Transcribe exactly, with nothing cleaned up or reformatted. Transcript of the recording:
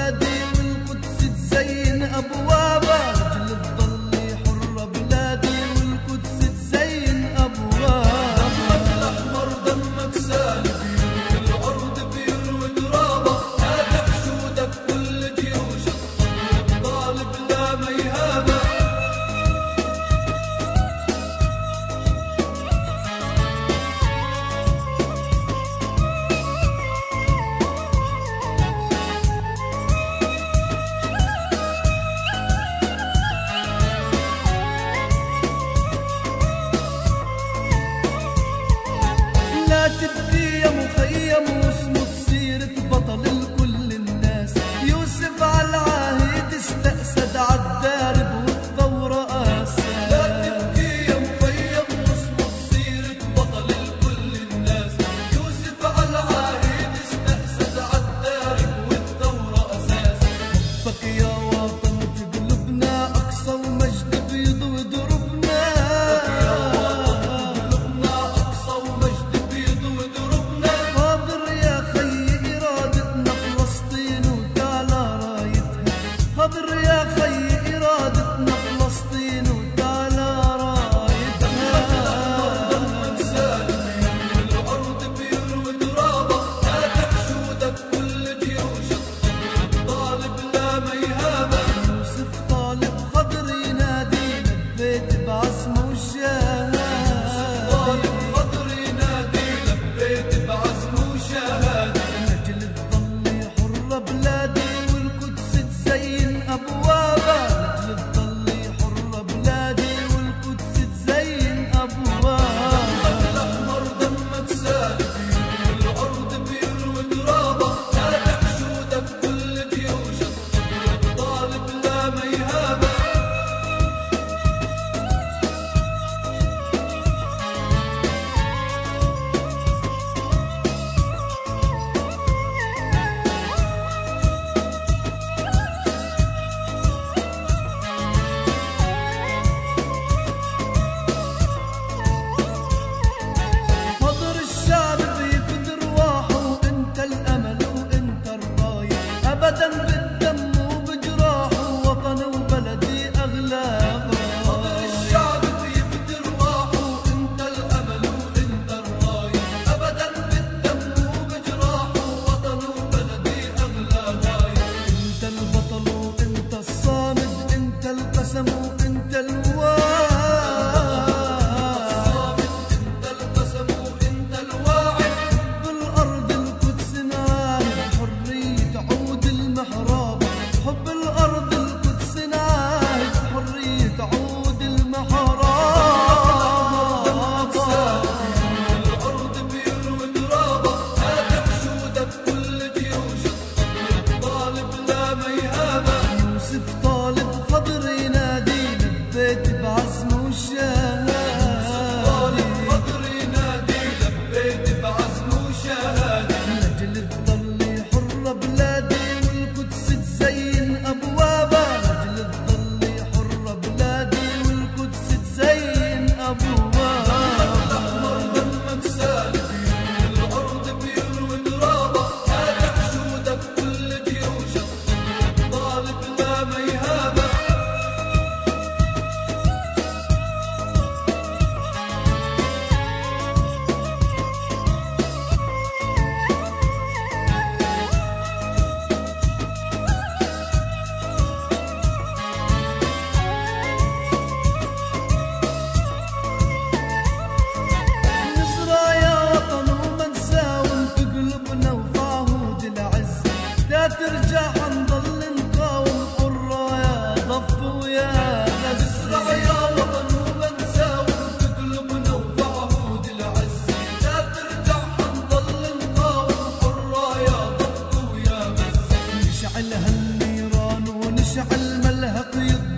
بلادي والقدس تزين أبوابها، لأجل تضلي حرة بلادي والقدس تزين أبوابها. دمك الأحمر دمك سالي بيروي الأرض بيروي ترابها، هات حشودك كل جيوشك طالب لا ما يهابها. لا تبكي يا مخيم واصمت سيرة بطل لكل الناس، يوسف على العهد استأسد عالدارب والثورة قاسى. لا تبكي يا مخيم واصمت سيرة بطل لكل الناس، يوسف على العهد استأسد عالدارب والثورة أساس. حبك يا وطن في قلوبنا أقصى ومجد بيضوي دربنا، حاضر يا خي إرادتنا فلسطين وتعالى رايتها. دمك سالي بيروي الأرض بيروي ترابها، هات حشودك كل جيوشك طالب لا ما يهابها. يوسف طالب خضر ينادينا ببيت بعزمه وشهادة، طالب خضر ينادينا ببيت بعزمه وشهادة. لأجل تضلي حرة بلادي والقدس تزين أبوابها، لأجل تضلي حرة بلادي والقدس تزين أبوابها. دمك الأحمر دمك سالي بيروي الأرض بيروي ترابها، هات حشودك كل جيوشك طالب لا ما يهابها. حضر الشعب بيفد رواحه وانت الامل وانت الرايه، ابدا بالدم وبجراحه وطني وبلدي اغلى غايه. حضر الشعب بيفد رواحه وانت الامل وانت الرايه، ابدا بالدم وبجراحه وطني وبلدي اغلى غايه. انت البطل وانت الصامد، انت القسم وانت الواعد، حب الأرض القدس ناهد حرية عود المحراب. دمك سالي بيروي الأرض بيروي ترابها، هات حشودك كل جيوشك طالب لا ما يهابها. يوسف طالب خضر ينادينا ببيت بعزمه وشهادة، طالب خضر ينادينا ببيت بعزمه وشهادة. لأجل تضلي حرة بلادي والقدس تزين أبوابها، لأجل تضلي حرة بلادي والقدس تزين أبوابها. دمك الأحمر دمك سالي بيروي الأرض بيروي ترابها، هات حشودك كل جيوشك طالب لا ما يهابها. نزرع يا وطن ومنساهم في قلوبنا وفي عهود العز، لا ترجع حنضل نقاوم حرة يا ضف ويا غز. نزرع يا وطن ومنساهم في قلوبنا وفي عهود العز، لا ترجع حنضل نقاوم حرة يا ضف ويا غز. نشعل هالنيران ونشعل ملهق يض